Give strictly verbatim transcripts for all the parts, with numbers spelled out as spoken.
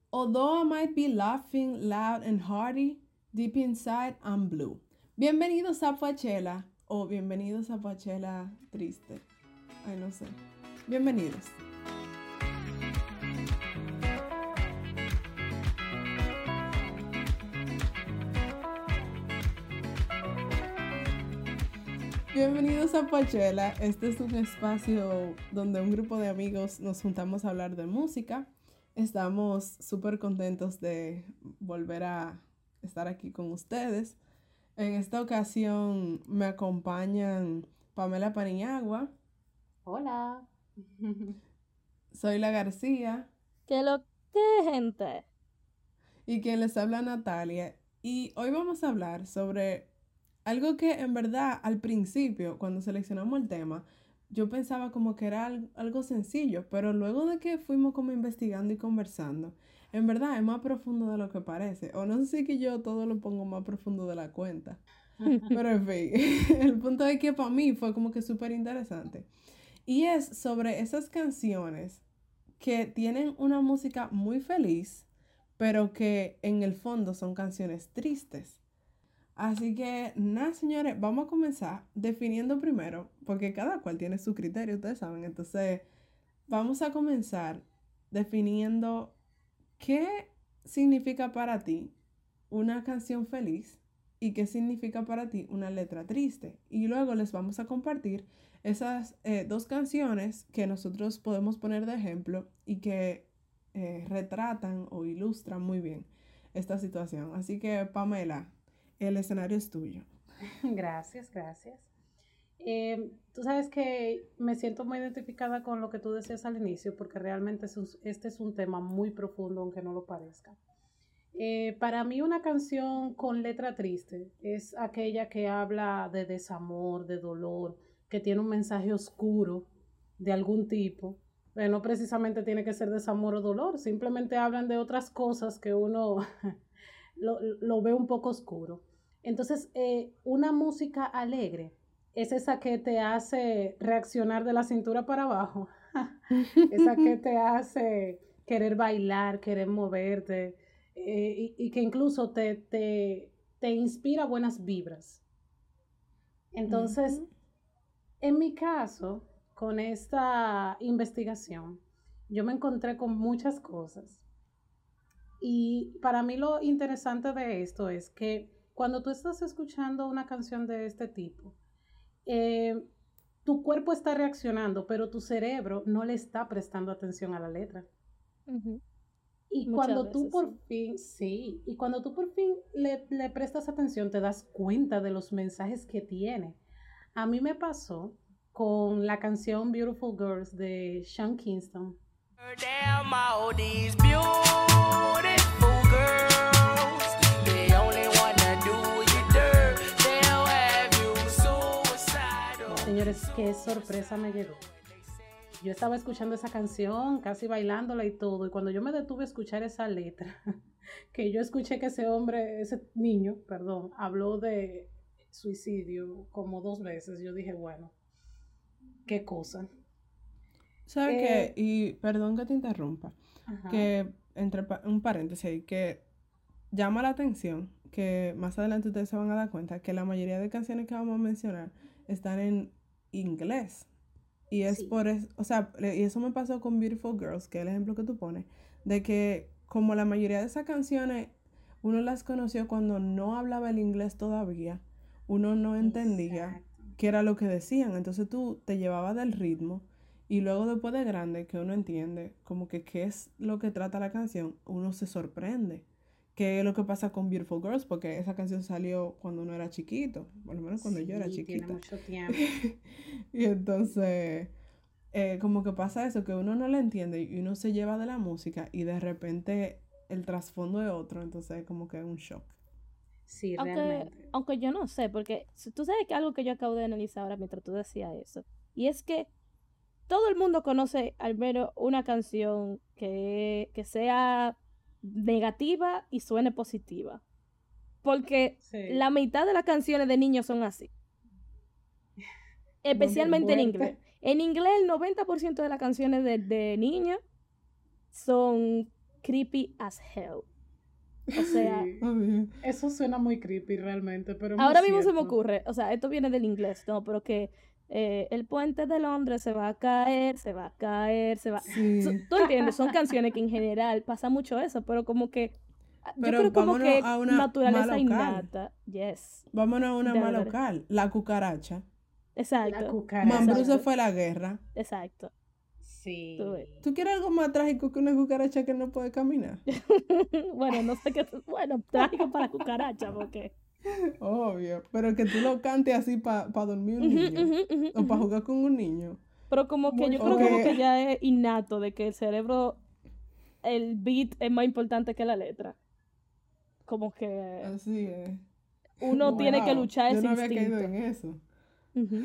Although I might be laughing loud and hearty, deep inside I'm blue. Bienvenidos a Poachella o bienvenidos a Poachella triste. Ay, no sé. Bienvenidos. Bienvenidos a Poachella. Este es un espacio donde un grupo de amigos nos juntamos a hablar de música. Estamos súper contentos de volver a estar aquí con ustedes. En esta ocasión me acompañan Pamela Paniagua. Hola. Soy la García. ¿Qué lo que, gente? Y quien les habla Natalia. Y hoy vamos a hablar sobre algo que en verdad al principio, cuando seleccionamos el tema, yo pensaba como que era algo sencillo, pero luego de que fuimos como investigando y conversando, en verdad es más profundo de lo que parece. O no sé si que yo todo lo pongo más profundo de la cuenta. Pero en fin, el punto es que para mí fue como que súper interesante. Y es sobre esas canciones que tienen una música muy feliz, pero que en el fondo son canciones tristes. Así que, nada, señores, vamos a comenzar definiendo primero, porque cada cual tiene su criterio, ustedes saben. Entonces, vamos a comenzar definiendo qué significa para ti una canción feliz y qué significa para ti una letra triste. Y luego les vamos a compartir esas eh, dos canciones que nosotros podemos poner de ejemplo y que eh, retratan o ilustran muy bien esta situación. Así que, Pamela, el escenario es tuyo. Gracias, gracias. Eh, tú sabes que me siento muy identificada con lo que tú decías al inicio, porque realmente es un, este es un tema muy profundo, aunque no lo parezca. Eh, para mí una canción con letra triste es aquella que habla de desamor, de dolor, que tiene un mensaje oscuro de algún tipo. Pero no precisamente tiene que ser desamor o dolor, simplemente hablan de otras cosas que uno lo, lo ve un poco oscuro. Entonces, eh, una música alegre es esa que te hace reaccionar de la cintura para abajo, esa que te hace querer bailar, querer moverte, eh, y, y que incluso te, te, te inspira buenas vibras. Entonces, Uh-huh. en mi caso, con esta investigación, yo me encontré con muchas cosas. Y para mí lo interesante de esto es que cuando tú estás escuchando una canción de este tipo, eh, tu cuerpo está reaccionando, pero tu cerebro no le está prestando atención a la letra. Uh-huh. Y Muchas cuando veces, tú por sí. fin, sí, y cuando tú por fin le, le prestas atención, te das cuenta de los mensajes que tiene. A mí me pasó con la canción Beautiful Girls de Sean Kingston. Damn all these beautiful girls, they only wanna do you dirt, they'll have you suicidal. Señores, qué sorpresa me llegó. Yo estaba escuchando esa canción, casi bailándola y todo, y cuando yo me detuve a escuchar esa letra, que yo escuché que ese hombre, ese niño, perdón, habló de suicidio como dos veces, yo dije, bueno, qué cosa. ¿Sabes Eh, qué? Y perdón que te interrumpa, Ajá. que entre pa- un paréntesis ahí, que llama la atención, que más adelante ustedes se van a dar cuenta que la mayoría de canciones que vamos a mencionar están en inglés. Y es Sí. por eso, o sea, le- y eso me pasó con Beautiful Girls, que es el ejemplo que tú pones, de que como la mayoría de esas canciones uno las conoció cuando no hablaba el inglés todavía, uno no entendía Exacto. qué era lo que decían, entonces tú te llevabas del ritmo y luego después de grande que uno entiende como que qué es lo que trata la canción, uno se sorprende. ¿Qué es lo que pasa con Beautiful Girls? Porque esa canción salió cuando uno era chiquito, por lo menos cuando yo era Sí, tiene chiquita. mucho tiempo. Y entonces, eh, como que pasa eso, que uno no la entiende y uno se lleva de la música y de repente el trasfondo es otro, entonces es como que es un shock. Sí, Aunque, realmente. aunque yo no sé, porque si- tú sabes que algo que yo acabo de analizar ahora mientras tú decías eso, y es que todo el mundo conoce al menos una canción que, que sea negativa y suene positiva. Porque Sí. la mitad de las canciones de niños son así. Especialmente en inglés. Fuerte. En inglés, el noventa por ciento de las canciones de, de niños son creepy as hell. O sea, Sí. Obvio. Eso suena muy creepy realmente, pero muy ahora mismo se me cierto. ocurre, o sea, esto viene del inglés, no, pero que eh, el puente de Londres se va a caer, se va a caer, se va... Sí. So- ¿Tú entiendes? Son canciones que en general pasa mucho eso, pero como que... ah, Yo Pero creo como vámonos que a una naturaleza más local. innata. Yes. Vámonos a una Dale, más dale. local. La cucaracha. La Exacto. cucaracha. Mambrú se Exacto. fue a la guerra. Exacto. Sí. Tú ves. ¿Tú quieres algo más trágico que una cucaracha que no puede caminar? Bueno, no sé qué... Bueno, trágico para la cucaracha, porque... Obvio. Pero que tú lo cantes así para dormir un Ujú, niño. ujú, ujú, O para ujú. jugar con un niño. Pero como que Muy yo creo como fuerte. que ya es innato de que el cerebro, el beat es más importante que la letra. Como que Así es. uno tiene que Wow, luchar yo ese no había caído instinto. en eso. Ujú.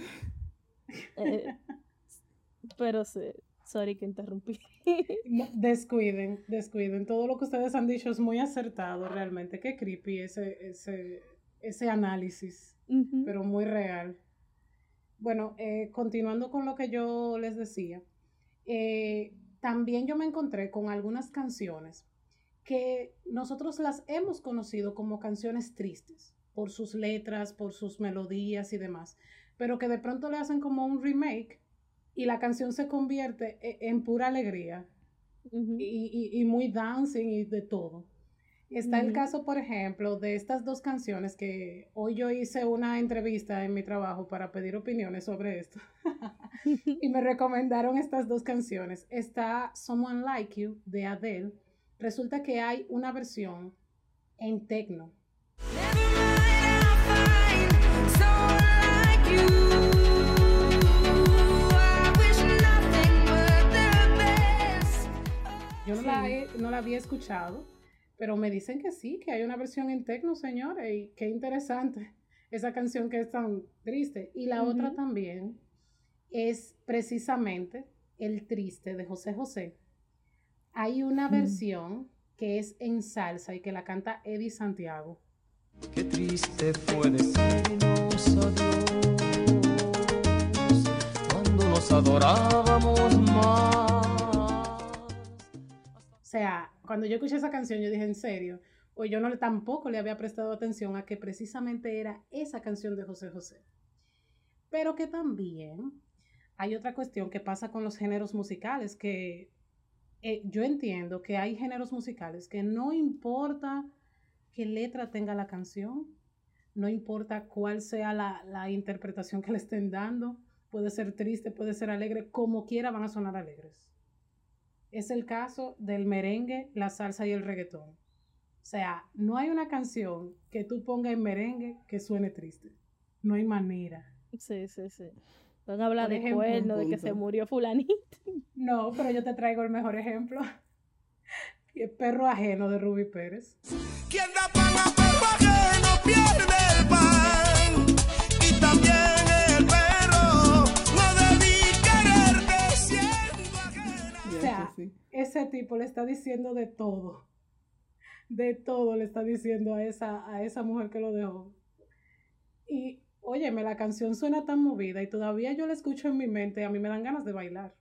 Eh, pero sí, sorry que interrumpí. No, descuiden, descuiden. Todo lo que ustedes han dicho es muy acertado realmente. Qué creepy ese, ese, ese análisis, Ujú. pero muy real. Bueno, eh, continuando con lo que yo les decía, eh, también yo me encontré con algunas canciones que nosotros las hemos conocido como canciones tristes, por sus letras, por sus melodías y demás, pero que de pronto le hacen como un remake y la canción se convierte e- en pura alegría Ujú. y, y- y muy dancing y de todo. Está el Ujú. caso, por ejemplo, de estas dos canciones que hoy yo hice una entrevista en mi trabajo para pedir opiniones sobre esto y me recomendaron estas dos canciones. Está Someone Like You de Adele. Resulta que hay una versión en techno. Never mind, I'll find someone like you. I wish nothing but the best. Yo no, la, he- no la había escuchado, pero me dicen que sí, que hay una versión en techno, señores, y qué interesante esa canción que es tan triste. Y la otra Ujú. también es precisamente El Triste de José José. Hay una Mm. versión que es en salsa y que la canta Eddie Santiago. Qué triste fue decirnos adiós cuando nos adorábamos más. O sea, cuando yo escuché esa canción, yo dije, en serio, pues yo no le, tampoco le había prestado atención a que precisamente era esa canción de José José. Pero que también hay otra cuestión que pasa con los géneros musicales, que eh, yo entiendo que hay géneros musicales que no importa qué letra tenga la canción, no importa cuál sea la, la interpretación que le estén dando, puede ser triste, puede ser alegre, como quiera van a sonar alegres. Es el caso del merengue, la salsa y el reggaetón. O sea, no hay una canción que tú pongas en merengue que suene triste. No hay manera. Sí, sí, sí. Van a hablar Por de ejemplo, cuerno, de que punto. se murió fulanito. No, pero yo te traigo el mejor ejemplo. El Perro Ajeno de Ruby Pérez. Quien da pan a perro ajeno pierde el pan. Y también el perro no debí quererte siendo ajena. Ya O sea, que sí. ese tipo le está diciendo de todo. De todo le está diciendo a esa, a esa mujer que lo dejó. Y, óyeme, la canción suena tan movida y todavía yo la escucho en mi mente. A mí me dan ganas de bailar.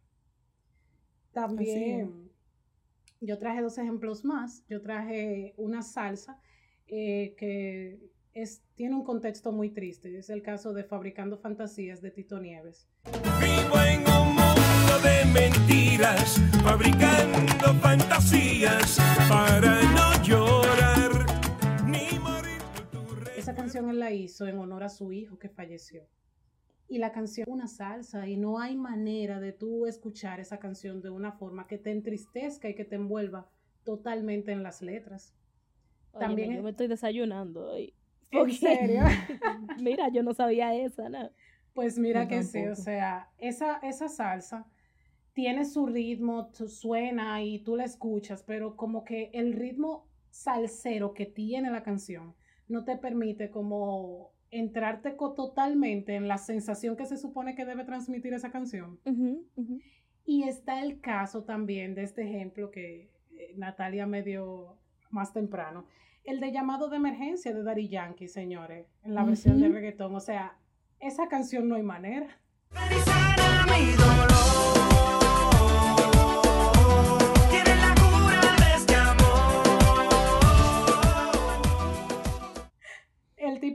También, yo traje dos ejemplos más. Yo traje una salsa eh, que es, tiene un contexto muy triste. Es el caso de Fabricando Fantasías de Tito Nieves. Vivo en un mundo de mentiras, fabricando fantasías para no llorar ni morir por tu re- Esa canción él la hizo en honor a su hijo que falleció. Y la canción es una salsa y no hay manera de tú escuchar esa canción de una forma que te entristezca y que te envuelva totalmente en las letras. Óyeme, También yo es- me estoy desayunando hoy. ¿En Porque- serio? Mira, yo no sabía esa, ¿no? Pues mira Yo que sí, o tampoco. sea, esa, esa salsa tiene su ritmo, tu- suena y tú la escuchas, pero como que el ritmo salsero que tiene la canción no te permite como entrarte co- totalmente en la sensación que se supone que debe transmitir esa canción. Ujú, ujú. Y está el caso también de este ejemplo que eh, Natalia me dio más temprano, el de Llamado de Emergencia de Daddy Yankee, señores, en la versión de Ujú. reggaetón. O sea, esa canción no hay manera. Sana mi dolor. Tienes la cura de este amor.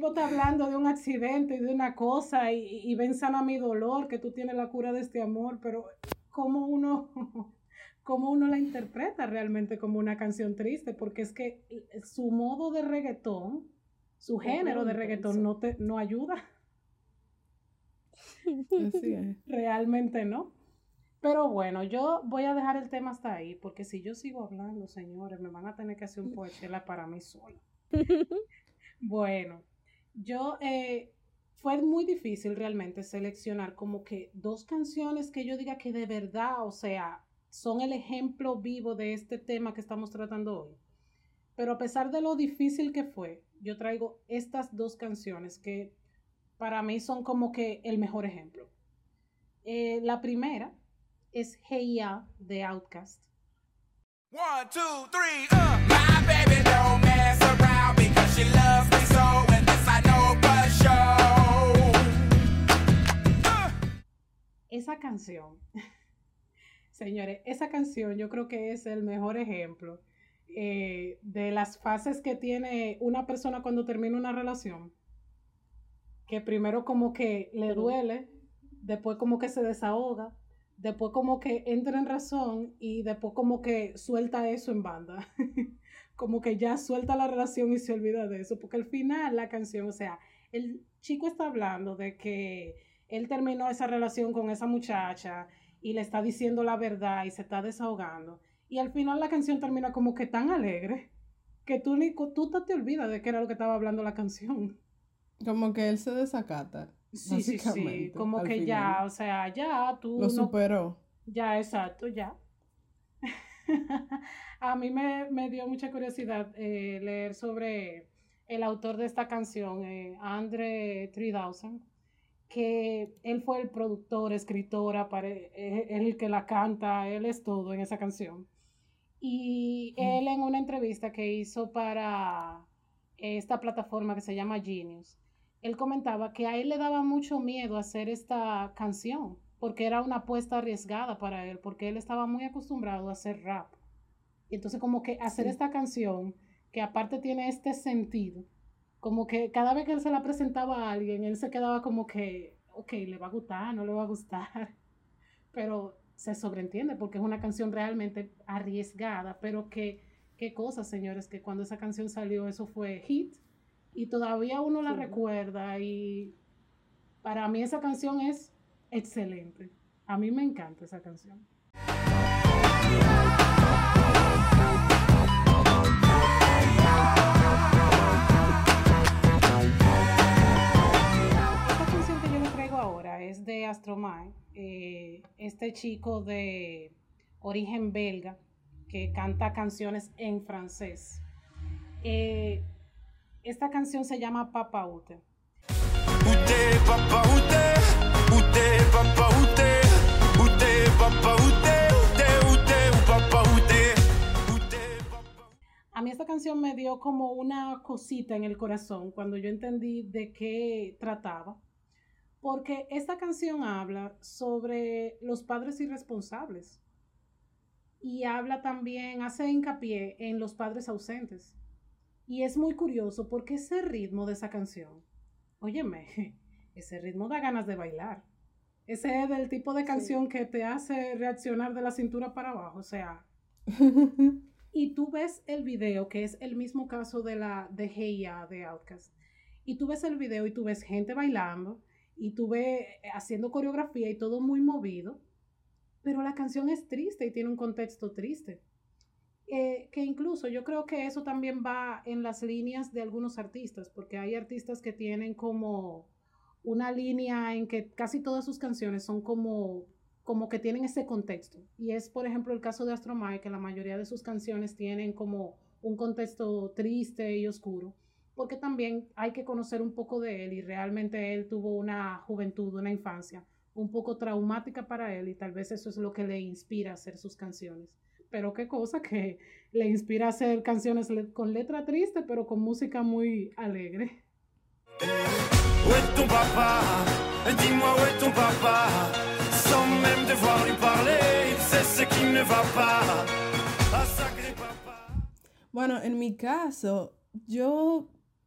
tipo está hablando de un accidente y de una cosa y, y ven sana mi dolor, que tú tienes la cura de este amor, pero ¿cómo uno, cómo uno la interpreta realmente como una canción triste? Porque es que su modo de reggaetón, su género de reggaetón no, te, no ayuda. Así es. Realmente no. Pero bueno, yo voy a dejar el tema hasta ahí, porque si yo sigo hablando, señores, me van a tener que hacer un poechela para mí sola. Bueno, yo, eh, fue muy difícil realmente seleccionar como que dos canciones que yo diga que de verdad, o sea, son el ejemplo vivo de este tema que estamos tratando hoy. Pero a pesar de lo difícil que fue, yo traigo estas dos canciones que para mí son como que el mejor ejemplo. Eh, la primera es Hey Ya de Outkast. One, two, three, uh. My baby don't mess around because she loves me so, and this I know for sure. Uh. Esa canción, señores, esa canción yo creo que es el mejor ejemplo eh, de las fases que tiene una persona cuando termina una relación. Que primero como que le duele, después como que se desahoga, después como que entra en razón y después como que suelta eso en banda. Como que ya suelta la relación y se olvida de eso. Porque al final la canción, o sea, el chico está hablando de que él terminó esa relación con esa muchacha y le está diciendo la verdad y se está desahogando. Y al final la canción termina como que tan alegre que tú, ni, tú te olvidas de qué era lo que estaba hablando la canción. Como que él se desacata. Sí, sí, sí, básicamente, como al que final. ya, o sea, ya tú Lo no- superó. ya, exacto, ya. A mí me, me dio mucha curiosidad eh, leer sobre el autor de esta canción, eh, Andre tres mil, que él fue el productor, escritor, apare- eh, él el que la canta, él es todo en esa canción. Y él en una entrevista que hizo para esta plataforma que se llama Genius, él comentaba que a él le daba mucho miedo hacer esta canción, porque era una apuesta arriesgada para él, porque él estaba muy acostumbrado a hacer rap. Y entonces como que hacer Sí. esta canción, que aparte tiene este sentido, como que cada vez que él se la presentaba a alguien, él se quedaba como que, ok, le va a gustar, no le va a gustar, pero se sobreentiende porque es una canción realmente arriesgada, pero que, qué cosa, señores, que cuando esa canción salió eso fue hit y todavía uno la Sí. recuerda y para mí esa canción es excelente. A mí me encanta esa canción. Esta canción que yo le traigo ahora es de Astromae, eh, este chico de origen belga que canta canciones en francés. Eh, esta canción se llama Papa Ute. Où t'es, papa, où t'es? Où t'es, papa, où t'es? Où t'es, papa, où t'es? Où t'es, où t'es, où papa, où t'es? Où t'es, papa? A mí esta canción me dio como una cosita en el corazón cuando yo entendí de qué trataba, porque esta canción habla sobre los padres irresponsables y habla también, hace hincapié en los padres ausentes. Y es muy curioso porque ese ritmo de esa canción, óyeme, ese ritmo da ganas de bailar. Ese es del tipo de canción que te hace reaccionar de la cintura para abajo, o sea... Y tú ves el video, que es el mismo caso de la de Hey Ya de Outkast. Y tú ves el video y tú ves gente bailando y tú ves haciendo coreografía y todo muy movido. Pero la canción es triste y tiene un contexto triste. Eh, que incluso yo creo que eso también va en las líneas de algunos artistas, porque hay artistas que tienen como una línea en que casi todas sus canciones son como... como que tienen ese contexto. Y es, por ejemplo, el caso de Astromae, que la mayoría de sus canciones tienen como un contexto triste y oscuro, porque también hay que conocer un poco de él y realmente él tuvo una juventud, una infancia un poco traumática para él y tal vez eso es lo que le inspira a hacer sus canciones. Pero qué cosa que le inspira a hacer canciones le- con letra triste, pero con música muy alegre. Où est ton papa? Dis-moi où est ton papa? Sans même devoir lui parler, il sait ce qui ne va pas. Ah, sacré papa. Bueno, en mi caso, yo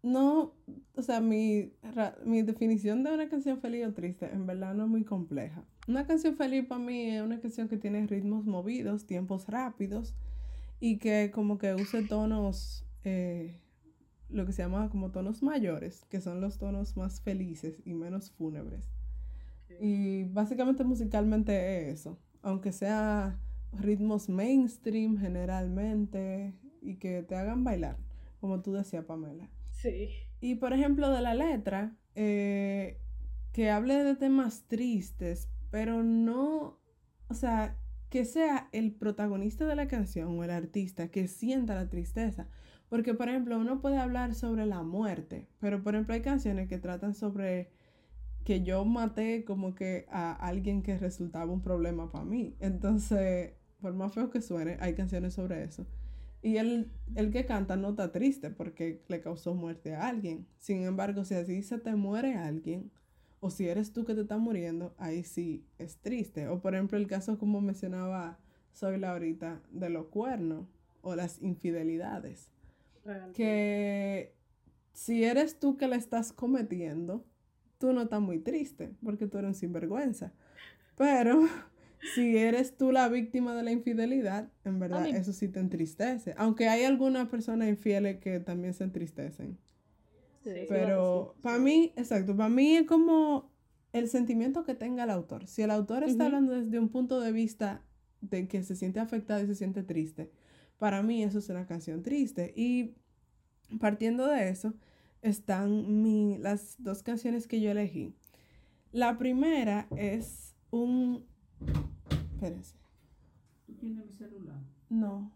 no, o sea, mi, ra- mi definición de una canción feliz o triste en verdad no es muy compleja. Una canción feliz para mí es una canción que tiene ritmos movidos, tiempos rápidos y que como que use tonos, eh, lo que se llama como tonos mayores, que son los tonos más felices y menos fúnebres. Y básicamente musicalmente es eso, aunque sea ritmos mainstream generalmente y que te hagan bailar, como tú decías, Pamela. Sí. Y por ejemplo, de la letra, eh, que hable de temas tristes, pero no, o sea, que sea el protagonista de la canción o el artista que sienta la tristeza. Porque, por ejemplo, uno puede hablar sobre la muerte, pero por ejemplo hay canciones que tratan sobre que yo maté como que a alguien que resultaba un problema para mí. Entonces, por más feo que suene, hay canciones sobre eso. Y el, el que canta no está triste porque le causó muerte a alguien. Sin embargo, si así se te muere alguien, o si eres tú que te estás muriendo, ahí sí es triste. O por ejemplo, el caso como mencionaba Zoila ahorita, de los cuernos o las infidelidades. Realmente. Que si eres tú que la estás cometiendo, tú no estás muy triste porque tú eres un sinvergüenza. Pero si eres tú la víctima de la infidelidad, en verdad mí- eso sí te entristece. Aunque hay algunas personas infieles que también se entristecen. Sí, eso iba a Pero decir. para mí, exacto, para mí es como el sentimiento que tenga el autor. Si el autor está Ujú. hablando desde un punto de vista de que se siente afectado y se siente triste, para mí eso es una canción triste. Y partiendo de eso, están mi, las dos canciones que yo elegí. La primera es un... Espérense. ¿Tú tienes mi celular? No.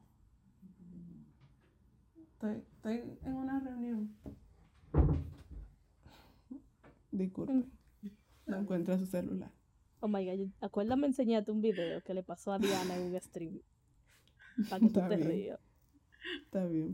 Estoy, estoy en una reunión. Disculpe. No encuentra su celular. Oh my god, yo- acuérdame enseñarte un video que le pasó a Diana en un stream. Para que tú Está te bien. rías. Está bien.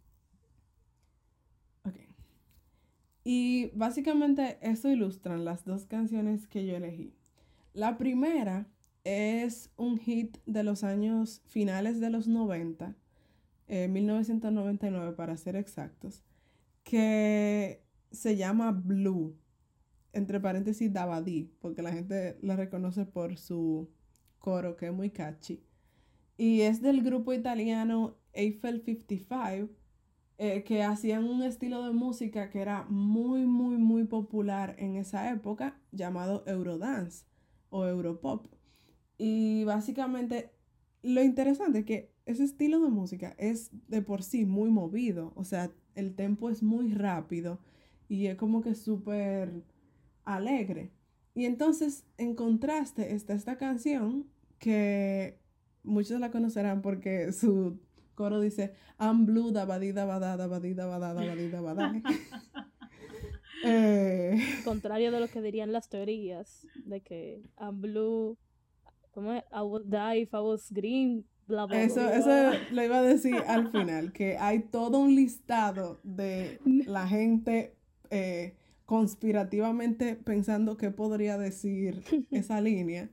Ok. Y básicamente eso ilustran las dos canciones que yo elegí. La primera es un hit de los años finales de los noventa, eh, mil novecientos noventa y nueve para ser exactos, que se llama Blue, entre paréntesis Dabadi, porque la gente la reconoce por su coro que es muy catchy. Y es del grupo italiano Eiffel cincuenta y cinco, eh, que hacían un estilo de música que era muy, muy, muy popular en esa época, llamado Eurodance o Europop. Y básicamente lo interesante es que ese estilo de música es de por sí muy movido, o sea, el tempo es muy rápido y es como que súper alegre. Y entonces, en contraste, está esta canción que muchos la conocerán porque su coro dice I'm blue, dabadi, dabada, dabadi, dabada, dabadi, dabada. eh, Contrario de lo que dirían las teorías de que I'm blue, ¿cómo es? I would die if I was green, bla bla eso, bla. eso lo iba a decir al final, que hay todo un listado de la gente eh, conspirativamente pensando qué podría decir esa línea.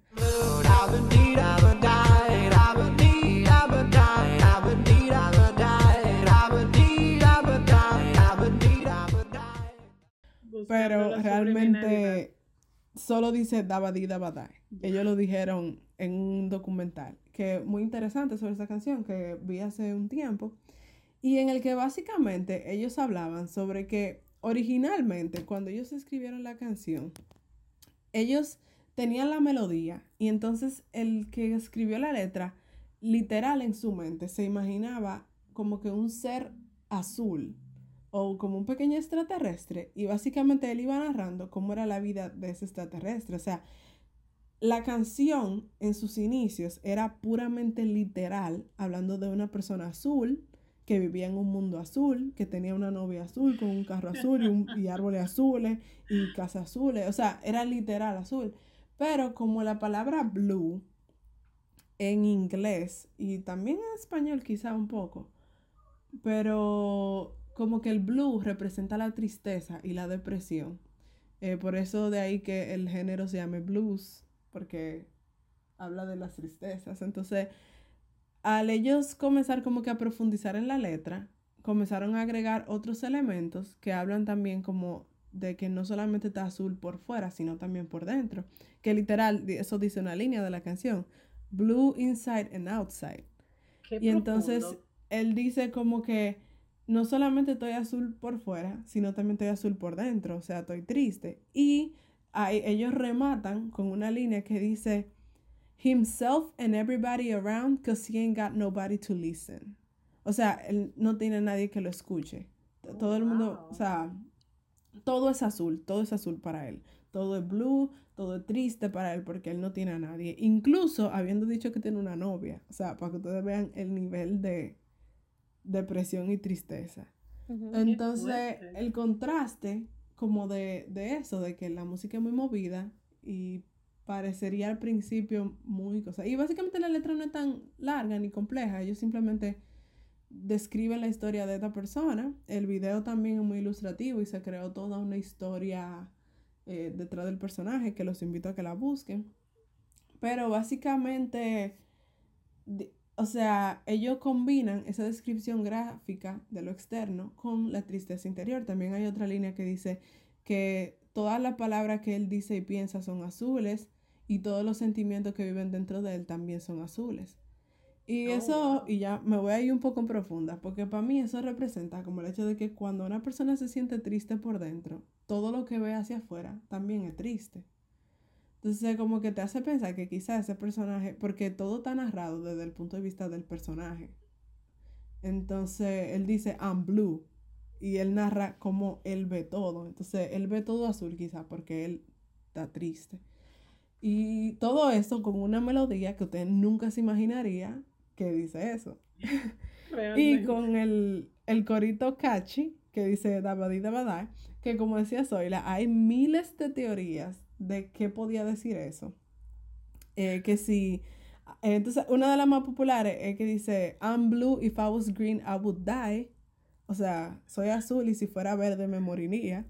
Buscando Pero la realmente subliminalidad. solo dice Dabadi Dabadai. Ellos lo dijeron en un documental que muy interesante sobre esa canción que vi hace un tiempo y en el que básicamente ellos hablaban sobre que originalmente cuando ellos escribieron la canción, ellos tenían la melodía y entonces el que escribió la letra literal en su mente se imaginaba como que un ser azul o como un pequeño extraterrestre y básicamente él iba narrando cómo era la vida de ese extraterrestre. O sea, la canción en sus inicios era puramente literal, hablando de una persona azul que vivía en un mundo azul, que tenía una novia azul con un carro azul y, un- y árboles azules y casas azules. O sea, era literal azul. Pero como la palabra blue en inglés y también en español quizá un poco, pero como que el blue representa la tristeza y la depresión. Eh, por eso de ahí que el género se llame blues, porque habla de las tristezas. Entonces, al ellos comenzar como que a profundizar en la letra, comenzaron a agregar otros elementos que hablan también como de que no solamente está azul por fuera, sino también por dentro. Que literal, di- eso dice una línea de la canción. Blue inside and outside. Qué Y entonces profundo. él dice como que no solamente estoy azul por fuera, sino también estoy azul por dentro, o sea, estoy triste. Y ahí ellos rematan con una línea que dice, himself and everybody around, cause he ain't got nobody to listen. O sea, él no tiene nadie que lo escuche. Oh, Todo el mundo, wow. o sea, todo es azul, todo es azul para él. Todo es blue, todo es triste para él porque él no tiene a nadie. Incluso habiendo dicho que tiene una novia. O sea, para que ustedes vean el nivel de depresión y tristeza. Ujú. Entonces, fuerte. el contraste como de, de eso, de que la música es muy movida y parecería al principio muy cosa. Y básicamente la letra no es tan larga ni compleja. Ellos simplemente describen la historia de esta persona. El video también es muy ilustrativo y se creó toda una historia eh, detrás del personaje que los invito a que la busquen. Pero básicamente, di- o sea, ellos combinan esa descripción gráfica de lo externo con la tristeza interior. También hay otra línea que dice que todas las palabras que él dice y piensa son azules y todos los sentimientos que viven dentro de él también son azules. Y Oh, eso, wow. y ya me voy a ir un poco en profunda, porque para mí eso representa como el hecho de que cuando una persona se siente triste por dentro, todo lo que ve hacia afuera también es triste. Entonces como que te hace pensar que quizás ese personaje, porque todo está narrado desde el punto de vista del personaje. Entonces él dice, I'm blue, y él narra cómo él ve todo. Entonces él ve todo azul quizás porque él está triste. Y todo eso con una melodía que usted nunca se imaginaría que dice eso. Y Realmente. con el, el corito catchy que dice Dabadi Dabadai, que como decía Zoila, hay miles de teorías de qué podía decir eso. Eh, que si, eh, entonces una de las más populares es que dice, I'm blue, if I was green, I would die. O sea, soy azul y si fuera verde me moriría.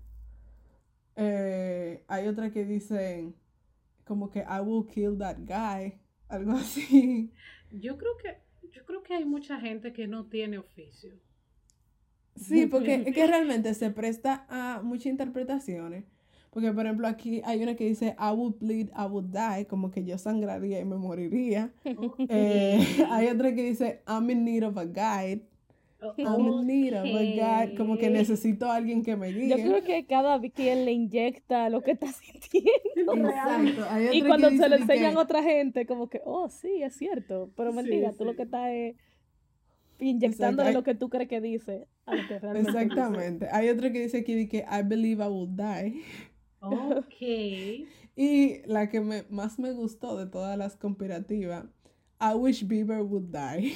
Eh, hay otra que dice como que I will kill that guy, algo así. Yo creo que, yo creo que hay mucha gente que no tiene oficio. Sí, porque es que realmente se presta a muchas interpretaciones. Porque, por ejemplo, aquí hay una que dice I would bleed, I would die, como que yo sangraría y me moriría. Eh, hay otra que dice I'm in need of a guide. I'm in need of a guide, como que Ok. necesito a alguien que me guíe. Yo creo que cada quien le inyecta lo que está sintiendo. Exacto. Hay otra Y que cuando se dice lo de enseñan que- a otra gente, como que, oh, sí, es cierto. Pero Sí, mentira, tú lo sí. que estás es inyectándole Exacto, lo que tú crees que dice a lo que realmente dice. Exactamente. Hay otra que dice aquí de que I believe I will die. Ok. Y la que me, más me gustó de todas las conspirativas, I wish Bieber would die.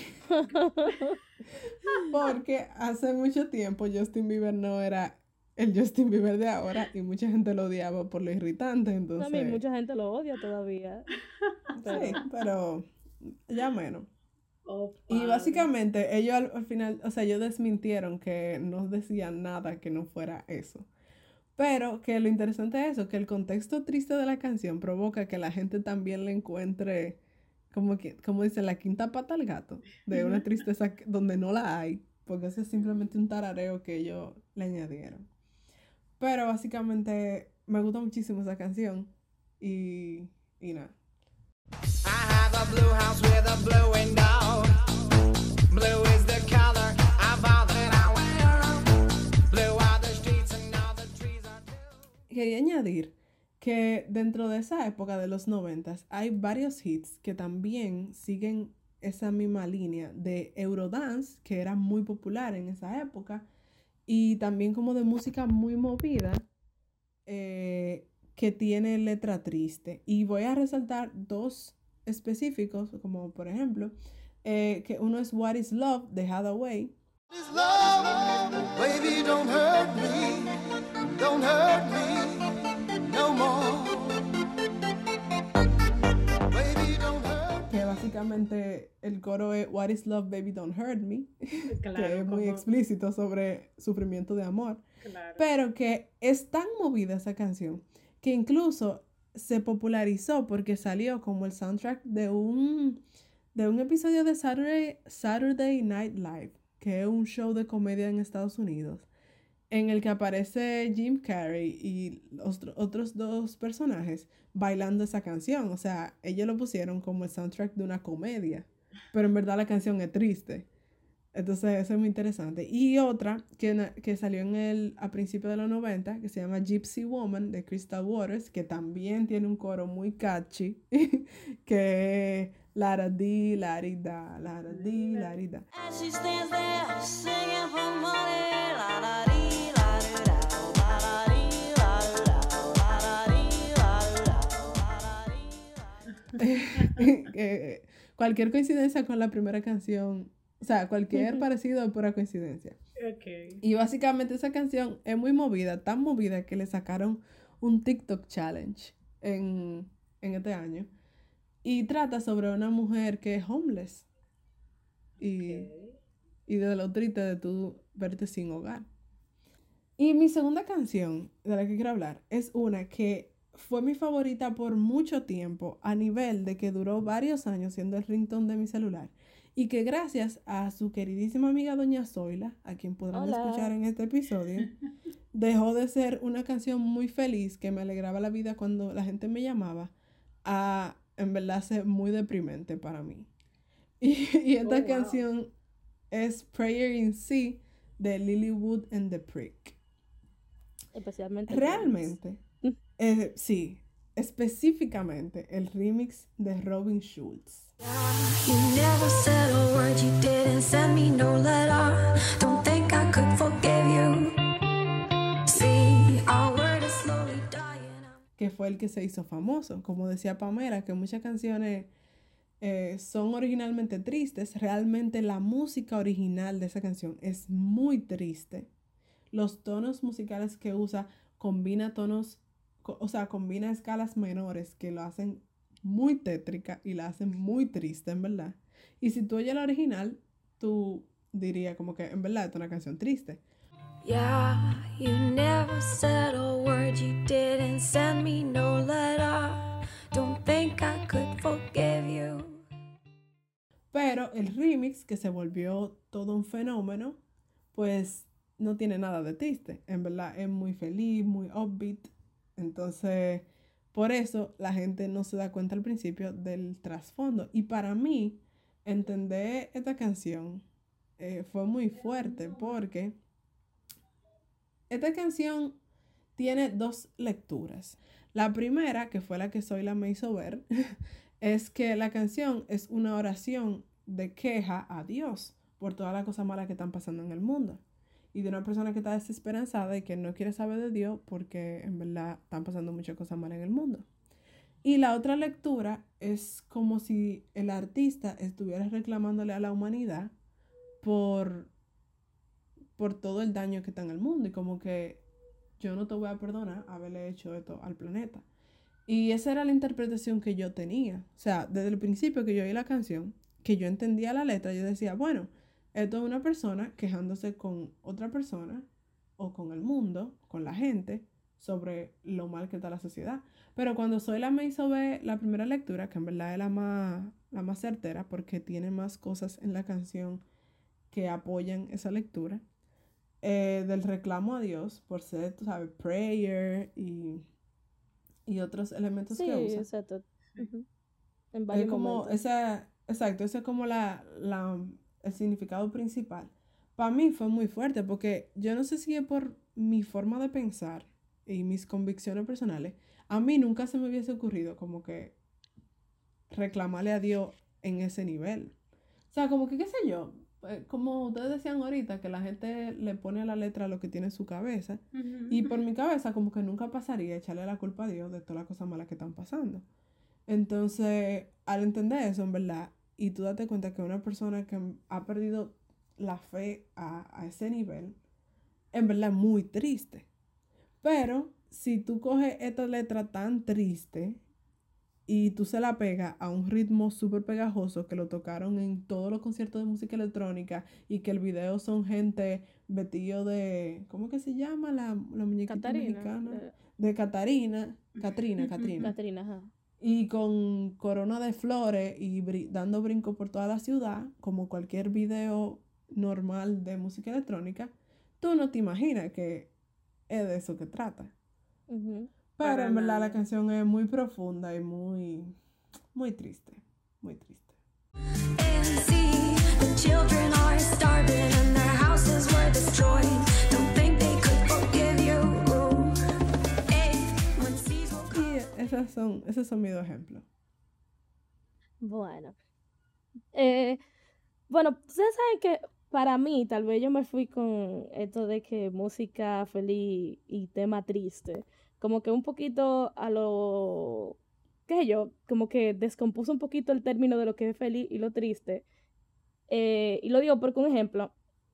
Porque hace mucho tiempo Justin Bieber no era el Justin Bieber de ahora y mucha gente lo odiaba por lo irritante, entonces... A mí mucha gente lo odia todavía. Sí, pero ya menos. Oh, Y padre. básicamente ellos al, al final, o sea, ellos desmintieron que no decían nada que no fuera eso. Pero que lo interesante es eso, que el contexto triste de la canción provoca que la gente también le encuentre, como, que, como dicen, la quinta pata al gato, de una tristeza que- donde no la hay, porque ese es simplemente un tarareo que ellos le añadieron. Pero básicamente me gusta muchísimo esa canción y, y nada. I have a blue house with a blue window. Blue is the color of all that I wear. Blue are the streets and all the trees are too. Quería añadir que dentro de esa época de los noventas hay varios hits que también siguen esa misma línea de Eurodance, que era muy popular en esa época, y también como de música muy movida, eh, que tiene letra triste. Y voy a resaltar dos específicos, como por ejemplo, eh, que uno es What is Love de Hathaway. This love, baby, don't hurt me, don't hurt me no more. Baby, don't hurt Que básicamente el coro es What is love, baby, don't hurt me, Claro, que es muy como- explícito sobre sufrimiento de amor, Claro. pero que es tan movida esa canción que incluso se popularizó porque salió como el soundtrack de un, de un episodio de Saturday, Saturday Night Live. que es un show de comedia en Estados Unidos, en el que aparece Jim Carrey y los otro- otros dos personajes bailando esa canción. O sea, ellos lo pusieron como el soundtrack de una comedia, pero en verdad la canción es triste. Entonces, eso es muy interesante. Y otra que, na- que salió en el, a principios de los noventa, que se llama Gypsy Woman, de Crystal Waters, que también tiene un coro muy catchy, que es la da di, la di da, la da di, la di da. As she stands there singing for money, la da dee, la do da, la da dee, la do da, la da dee, la do da, la da dee, la Eh, cualquier coincidencia con la primera canción, o sea, cualquier parecido es pura coincidencia. Ok. Y básicamente esa canción es muy movida, tan movida que le sacaron un TikTok challenge en, en este año. Y trata sobre una mujer que es homeless. Y, y de lo triste de tú verte sin hogar. Y mi segunda canción de la que quiero hablar es una que fue mi favorita por mucho tiempo, a nivel de que duró varios años siendo el ringtone de mi celular. Y que gracias a su queridísima amiga Doña Zoila, a quien podrán Hola. escuchar en este episodio, dejó de ser una canción muy feliz que me alegraba la vida cuando la gente me llamaba, a en verdad ser muy deprimente para mí. Y, y esta Oh, wow. canción es Prayer in C de Lilywood and the Prick. Especialmente el remix. Realmente, eh, sí, específicamente el remix de Robin Schulz. You never said a word, you didn't send me no letter. Don't think I could forgive you. See, our word is slowly dying out. Que fue el que se hizo famoso. Como decía Pamela, que muchas canciones eh, son originalmente tristes. Realmente la música original de esa canción es muy triste. Los tonos musicales que usa combina tonos, co- o sea, combina escalas menores que lo hacen muy tétrica y la hacen muy triste, en verdad. Y si tú oyes la original, tú dirías como que en verdad es una canción triste. Yeah, you never said a word, you didn't send me no letter. Don't think I could forgive you. Pero el remix, que se volvió todo un fenómeno, pues no tiene nada de triste. En verdad es muy feliz, muy upbeat. Entonces, por eso la gente no se da cuenta al principio del trasfondo. Y para mí, entender esta canción eh, fue muy fuerte porque esta canción tiene dos lecturas. La primera, que fue la que Zoila me hizo ver, es que la canción es una oración de queja a Dios por todas las cosas malas que están pasando en el mundo. Y de una persona que está desesperanzada y que no quiere saber de Dios porque en verdad están pasando muchas cosas malas en el mundo. Y la otra lectura es como si el artista estuviera reclamándole a la humanidad por, por todo el daño que está en el mundo y como que yo no te voy a perdonar haberle hecho esto al planeta. Y esa era la interpretación que yo tenía. O sea, desde el principio que yo oí la canción, que yo entendía la letra, yo decía, bueno, esto es una persona quejándose con otra persona o con el mundo, con la gente, sobre lo mal que está la sociedad. Pero cuando Zoila me hizo ver la primera lectura, que en verdad es la más, la más certera, porque tiene más cosas en la canción que apoyan esa lectura, eh, del reclamo a Dios por ser, tú sabes, prayer y, y otros elementos Sí, que usa. exacto. Ujú. En Es varios como momentos. esa, exacto, ese es como la, la, el significado principal. Para mí fue muy fuerte porque yo no sé si es por mi forma de pensar y mis convicciones personales. A mí nunca se me hubiese ocurrido como que reclamarle a Dios en ese nivel. O sea, como que, qué sé yo, eh, como ustedes decían ahorita, que la gente le pone a la letra lo que tiene en su cabeza. Y por mi cabeza como que nunca pasaría echarle la culpa a Dios de todas las cosas malas que están pasando. Entonces, al entender eso, en verdad, y tú date cuenta que una persona que ha perdido la fe a, a ese nivel, en verdad es muy triste. Pero si tú coges esta letra tan triste y tú se la pegas a un ritmo súper pegajoso que lo tocaron en todos los conciertos de música electrónica y que el video son gente vestido de, ¿cómo que se llama la, la muñequita Catarina. mexicana? eh, De Catarina, Catrina, Catrina. Catrina, ajá. Y con corona de flores y bri- dando brinco por toda la ciudad, como cualquier video normal de música electrónica, tú no te imaginas que es de eso que trata. Ujú. Pero Para en verdad nada. la canción es muy profunda y muy, muy triste, muy triste. And see, the children are starving and their houses were destroyed. Don't think they could forgive you. Hey, when seas will come. Y esas son, esos son mis dos ejemplos. Bueno. Eh, bueno, ustedes saben que para mí, tal vez yo me fui con esto de que música feliz y tema triste, como que un poquito a lo, qué sé yo, como que descompuso un poquito el término de lo que es feliz y lo triste. Eh, y lo digo porque un ejemplo,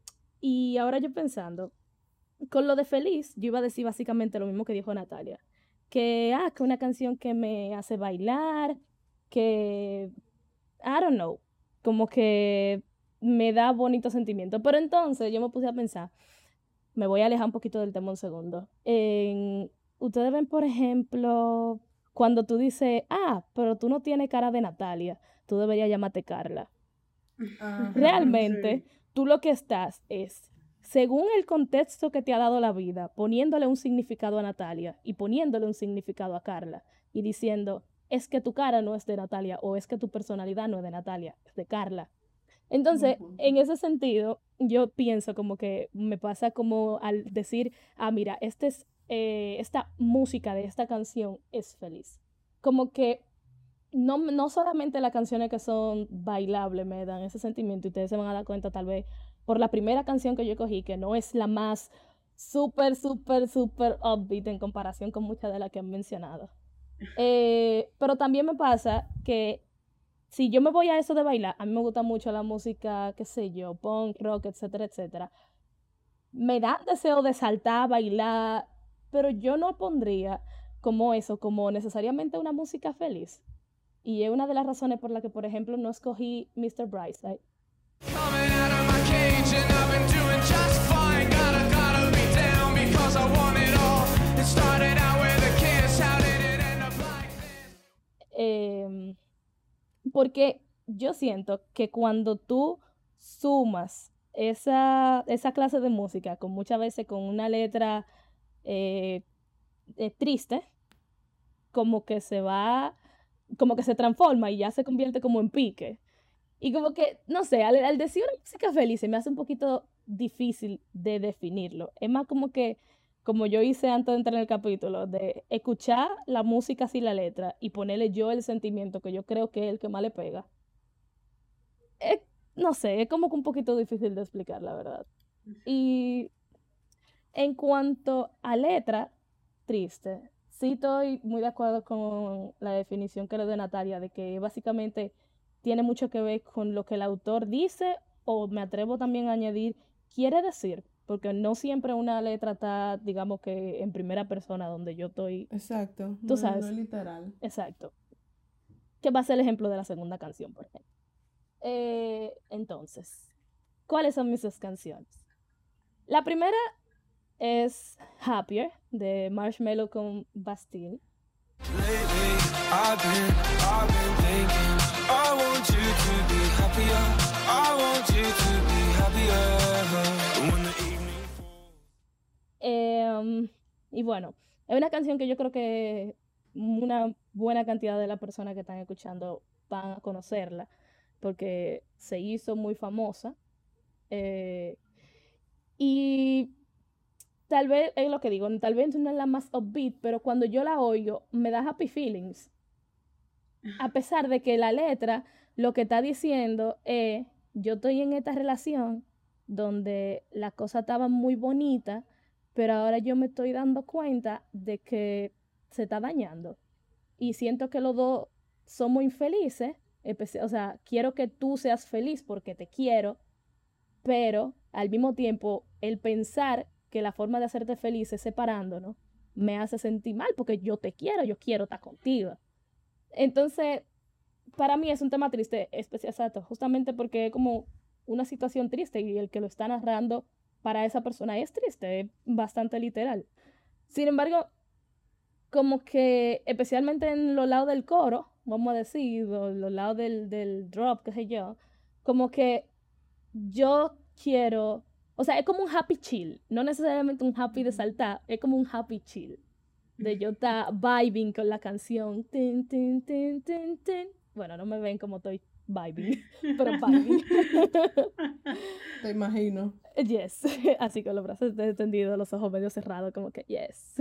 y ahora yo pensando, con lo de feliz, yo iba a decir básicamente lo mismo que dijo Natalia, que, ah, que una canción que me hace bailar, que, I don't know, como que me da bonito sentimiento. Pero entonces yo me puse a pensar, me voy a alejar un poquito del tema un segundo. En- ustedes ven, por ejemplo, cuando tú dices, ah, pero tú no tienes cara de Natalia, tú deberías llamarte Carla. Ajá. Realmente, Sí. tú lo que estás es, según el contexto que te ha dado la vida, poniéndole un significado a Natalia y poniéndole un significado a Carla y diciendo, es que tu cara no es de Natalia o es que tu personalidad no es de Natalia, es de Carla. Entonces, Buen punto. en ese sentido, yo pienso como que me pasa como al decir, ah, mira, este es, eh, esta música de esta canción es feliz. Como que no, no solamente las canciones que son bailables me dan ese sentimiento, y ustedes se van a dar cuenta tal vez por la primera canción que yo cogí, que no es la más súper, súper, súper upbeat en comparación con muchas de las que han mencionado. Eh, pero también me pasa que si yo me voy a eso de bailar, a mí me gusta mucho la música, qué sé yo, punk, rock, etcétera, etcétera. Me da deseo de saltar, bailar, pero yo no pondría como eso, como necesariamente una música feliz. Y es una de las razones por la que, por ejemplo, no escogí mister Brightside. Coming out of my cage and I've been doing just fine. Gotta, gotta be down because I want it all. It started out with a kiss, how did it end up like this? Em, porque yo siento que cuando tú sumas esa, esa clase de música, con muchas veces con una letra eh, eh, triste, como que se va, como que se transforma y ya se convierte como en pique. Y como que, no sé, al, al decir una música feliz se me hace un poquito difícil de definirlo. Es más como que, como yo hice antes de entrar en el capítulo, de escuchar la música sin la letra y ponerle yo el sentimiento que yo creo que es el que más le pega. Es- no sé, es como que un poquito difícil de explicar, la verdad. Y en cuanto a letra, triste, sí estoy muy de acuerdo con la definición que le dio Natalia, de que básicamente tiene mucho que ver con lo que el autor dice, o me atrevo también a añadir, quiere decir, porque no siempre una letra está, digamos que en primera persona, donde yo estoy, Exacto, tú no, sabes, no es literal. exacto, que va a ser el ejemplo de la segunda canción, por ejemplo. Eh, entonces, ¿cuáles son mis dos canciones? La primera es Happier, de Marshmello con Bastille. Lately, I've been, I've been thinking, I want you to be happier. I want you to be happier. When the evening falls. Em, y bueno, es una canción que yo creo que una buena cantidad de las personas que están escuchando van a conocerla, porque se hizo muy famosa. eh, y tal vez, es lo que digo, tal vez no es la más upbeat, pero cuando yo la oigo, me da happy feelings. A pesar de que la letra lo que está diciendo es, yo estoy en esta relación donde las cosas estaban muy bonitas, pero ahora yo me estoy dando cuenta de que se está dañando. Y siento que los dos somos infelices. especi- O sea, quiero que tú seas feliz porque te quiero, pero al mismo tiempo el pensar que la forma de hacerte feliz es separándonos me hace sentir mal porque yo te quiero, yo quiero estar contigo. Entonces, para mí es un tema triste, espe- exacto, justamente porque es como una situación triste y el que lo está narrando para esa persona es triste, es bastante literal. Sin embargo, como que especialmente en los lados del coro, vamos a decir, o los lados del, del drop, qué sé yo, como que yo quiero, o sea, es como un happy chill, no necesariamente un happy de saltar, es como un happy chill, de yo estar vibing con la canción. Tin, tin, tin, tin, tin. Bueno, no me ven como estoy vibing, pero vibing. Te imagino. Yes, así con los brazos extendidos, los ojos medio cerrados, como que yes.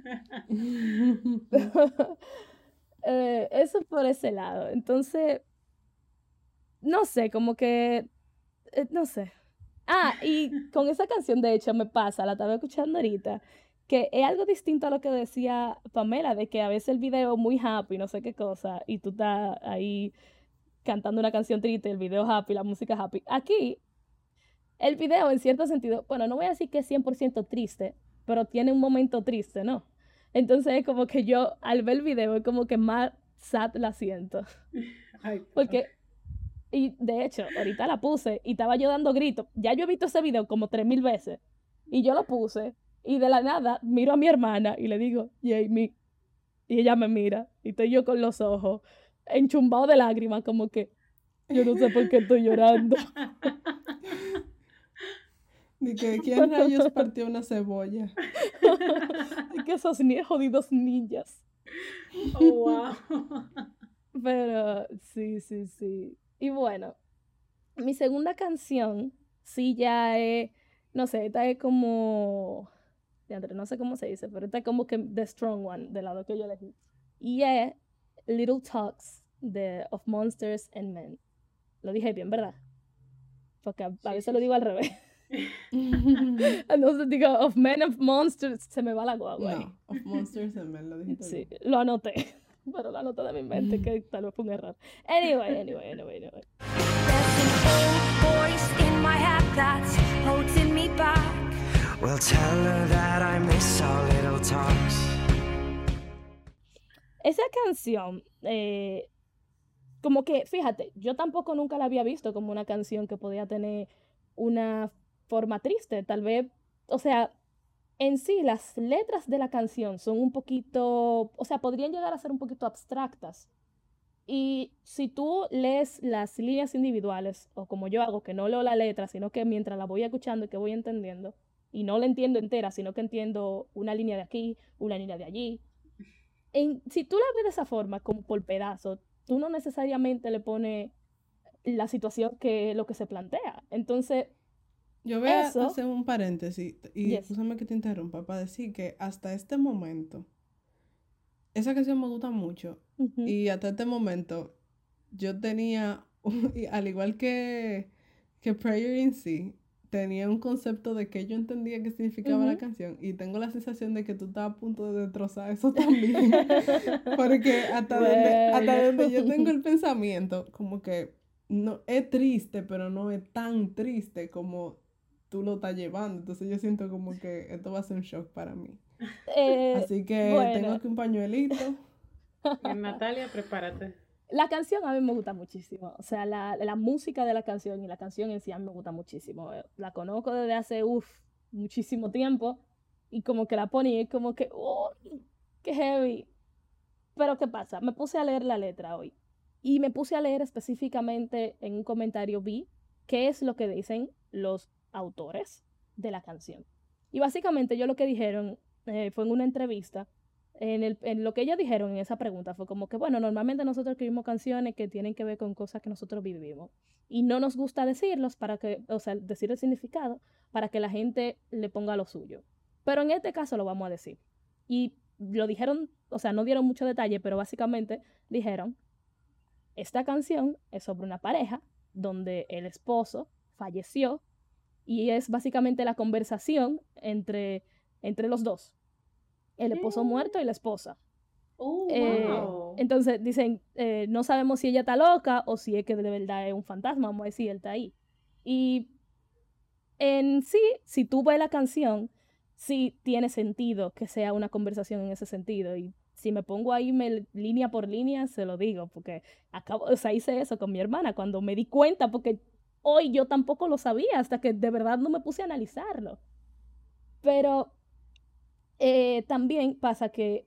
Eh, eso por ese lado. Entonces, no sé, como que, eh, no sé. Ah, y con esa canción, de hecho, me pasa, la estaba escuchando ahorita, que es algo distinto a lo que decía Pamela, de que a veces el video es muy happy, no sé qué cosa, y tú estás ahí cantando una canción triste, el video happy, la música happy. Aquí, el video, en cierto sentido, bueno, no voy a decir que es cien por ciento triste, pero tiene un momento triste, ¿no? Entonces es como que yo, al ver el video, es como que más sad la siento. Ay, Porque, y de hecho, ahorita la puse y estaba yo dando gritos. Ya yo he visto ese video como tres mil veces. Y yo lo puse y de la nada miro a mi hermana y le digo, Jamie. Y ella me mira y estoy yo con los ojos enchumbados de lágrimas, como que yo no sé por qué estoy llorando. Ni que quién rayos partió una cebolla. Y que esos ni jodidos ninjas. Oh, wow. Pero sí, sí, sí. Y bueno, mi segunda canción sí ya es, no sé, esta es como, diantre, no sé cómo se dice, pero esta es como que the strong one, del lado que yo elegí. Y es Little Talks de Of Monsters and Men. Lo dije bien, ¿verdad? Porque a, a Sí, veces sí, lo digo al revés. Entonces digo Of Men of Monsters, se me va la guagua ahí. No, Of Monsters and Men, lo dijiste Sí, bien. lo anoté, pero lo anoté de mi mente, que tal vez fue un error. Anyway, anyway, anyway, anyway. There's an old voice in my head that's holding me back. Well, tell her that I miss our little talks. Esa canción, eh, como que, fíjate, yo tampoco nunca la había visto como una canción que podía tener una forma triste, tal vez, o sea, en sí las letras de la canción son un poquito, o sea, podrían llegar a ser un poquito abstractas. Y si tú lees las líneas individuales, o como yo hago, que no leo la letra, sino que mientras la voy escuchando y que voy entendiendo, y no la entiendo entera, sino que entiendo una línea de aquí, una línea de allí. En, si tú la ves de esa forma, como por pedazos, tú no necesariamente le pones la situación que lo que se plantea. Entonces, Yo voy a eso, hacer un paréntesis y yes. escúchame que te interrumpa para decir que hasta este momento esa canción me gusta mucho Ujú. y hasta este momento yo tenía, un- y al igual que, que Prayer in Sí, tenía un concepto de que yo entendía qué significaba la Ujú. canción y tengo la sensación de que tú estás a punto de destrozar eso también. Porque hasta donde, hasta donde yo tengo Bueno. el pensamiento, como que no es triste, pero no es tan triste como tú lo estás llevando. Entonces yo siento como que esto va a ser un shock para mí. Eh, Así que bueno, tengo aquí un pañuelito. Bien, Natalia, prepárate. la canción a mí me gusta muchísimo. O sea, la, la música de la canción y la canción en sí a mí me gusta muchísimo. Eh, La conozco desde hace, uff, muchísimo tiempo. Y como que la ponía y es como que, uy, qué heavy. Pero ¿qué pasa? Me puse a leer la letra hoy. Y me puse a leer específicamente en un comentario, vi qué es lo que dicen los autores de la canción. Y básicamente ellos lo que dijeron eh, fue en una entrevista, en, el, en lo que ellos dijeron en esa pregunta fue como que, bueno, normalmente nosotros escribimos canciones que tienen que ver con cosas que nosotros vivimos. Y no nos gusta decirlos para que, o sea, decir el significado para que la gente le ponga lo suyo. Pero en este caso lo vamos a decir. Y lo dijeron, o sea, no dieron mucho detalle, pero básicamente dijeron, esta canción es sobre una pareja donde el esposo falleció y es básicamente la conversación entre, entre los dos, el esposo muerto y la esposa. Oh, Eh, wow. entonces dicen, eh, no sabemos si ella está loca o si es que de verdad es un fantasma, vamos a decir, él está ahí. Y en sí, si tú ves la canción, sí tiene sentido que sea una conversación en ese sentido. Y si me pongo ahí me, línea por línea, se lo digo, porque acabo, o sea, hice eso con mi hermana cuando me di cuenta, porque hoy yo tampoco lo sabía hasta que de verdad no me puse a analizarlo. Pero eh, también pasa que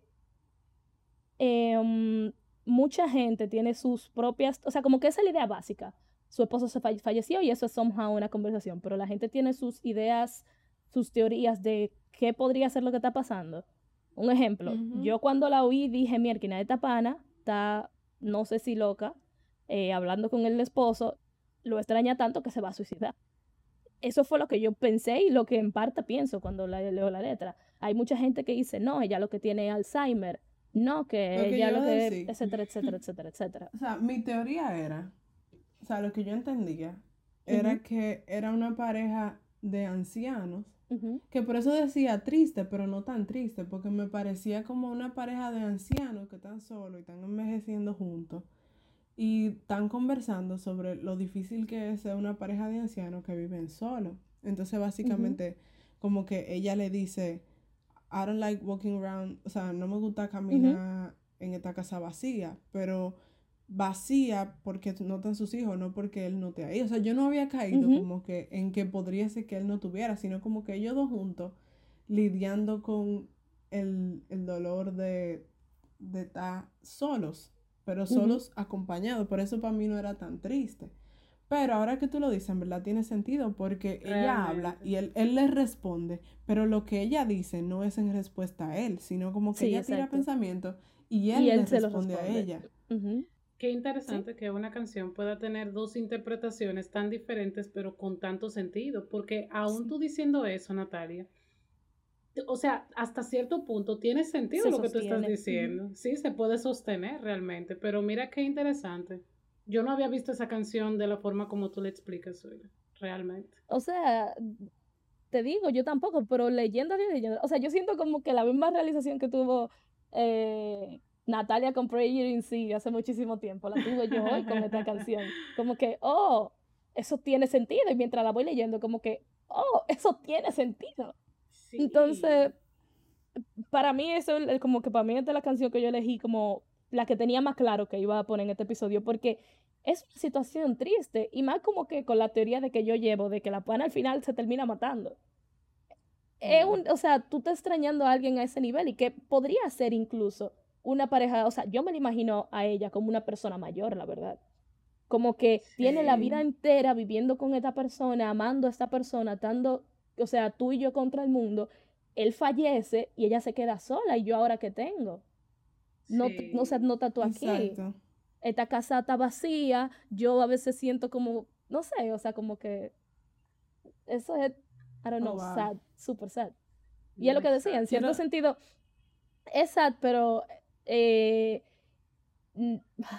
eh, um, mucha gente tiene sus propias, o sea, como que esa es la idea básica. su esposo se falle- falleció y eso es somehow una conversación, pero la gente tiene sus ideas, sus teorías de qué podría ser lo que está pasando. Un ejemplo, Ujú. yo cuando la oí dije, mierda, esta pana está, no sé si loca, eh, hablando con el esposo, lo extraña tanto que se va a suicidar. Eso fue lo que yo pensé y lo que en parte pienso cuando la- leo la letra. Hay mucha gente que dice, no, ella lo que tiene es Alzheimer, no, que Lo que ella yo lo iba a que, decir. etcétera, etcétera, etcétera, etcétera. O sea, mi teoría era, o sea, lo que yo entendía era Ujú. que era una pareja de ancianos, Ujú. que por eso decía triste, pero no tan triste, porque me parecía como una pareja de ancianos que están solos y están envejeciendo juntos y están conversando sobre lo difícil que es ser una pareja de ancianos que viven solos. Entonces, básicamente, como que ella le dice, I don't like walking around, o sea, no me gusta caminar en esta casa vacía, pero vacía porque no están sus hijos, no porque él no esté ahí. O sea, yo no había caído Ujú. como que en que podría ser que él no tuviera, sino como que ellos dos juntos lidiando con el, el dolor de, de estar solos, pero Ujú. solos acompañados. Por eso para mí no era tan triste. Pero ahora que tú lo dices, en verdad tiene sentido porque ella habla Realmente. y él, él le responde, pero lo que ella dice no es en respuesta a él, sino como que Sí, ella tira exacto. pensamientos y Y él le él se lo responde a responde. ella. Ujú. Qué Sí. interesante que una canción pueda tener dos interpretaciones tan diferentes, pero con tanto sentido, porque aún Sí. tú diciendo eso, Natalia, t- o sea, hasta cierto punto tiene sentido Se lo que tú estás sostiene. Ujú. diciendo. Sí, se puede sostener realmente, pero mira qué interesante. Yo no había visto esa canción de la forma como tú le explicas, Zoila, realmente. O sea, te digo, yo tampoco, pero leyendo y leyendo, o sea, yo siento como que la misma realización que tuvo eh, Natalia con Prayer in Sea hace muchísimo tiempo, la tuve yo hoy con esta canción. Como que, oh, eso tiene sentido. Y mientras la voy leyendo, como que, oh, eso tiene sentido. Sí, Entonces, para mí eso es el- como que para mí esta es la canción que yo elegí como la que tenía más claro que iba a poner en este episodio porque es una situación triste y más como que con la teoría de que yo llevo de que la pana al final se termina matando. Es un, o sea, tú estás extrañando a alguien a ese nivel y que podría ser incluso una pareja, o sea, yo me la imagino a ella como una persona mayor, la verdad. Como que tiene la vida sí, entera viviendo con esta persona, amando a esta persona, estando, o sea, tú y yo contra el mundo. Él fallece y ella se queda sola y yo ahora qué tengo. No, t- no, o sea, sí. no estás tú aquí. Exacto. Esta casa está vacía, yo a veces siento como, no sé, o sea, como que eso es, I don't Oh, know, wow. sad, super sad. Y es lo Muy que decía, sad. en cierto Quiero, sentido, es sad, pero, eh, mm,